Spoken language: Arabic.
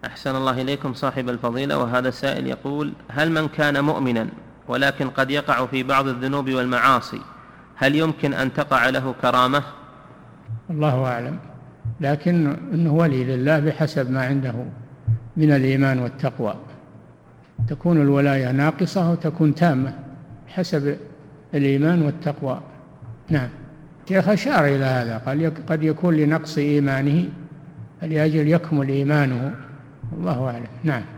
أحسن الله إليكم صاحب الفضيلة. وهذا سائل يقول: هل من كان مؤمنا ولكن قد يقع في بعض الذنوب والمعاصي هل يمكن أن تقع له كرامة؟ الله أعلم، لكن إنه ولي لله بحسب ما عنده من الإيمان والتقوى. تكون الولاية ناقصة وتكون تامة بحسب الإيمان والتقوى. نعم. شيخ أشار إلى هذا، قال قد يكون لنقص إيمانه لأجل يكمل إيمانه. الله أعلم. نعم.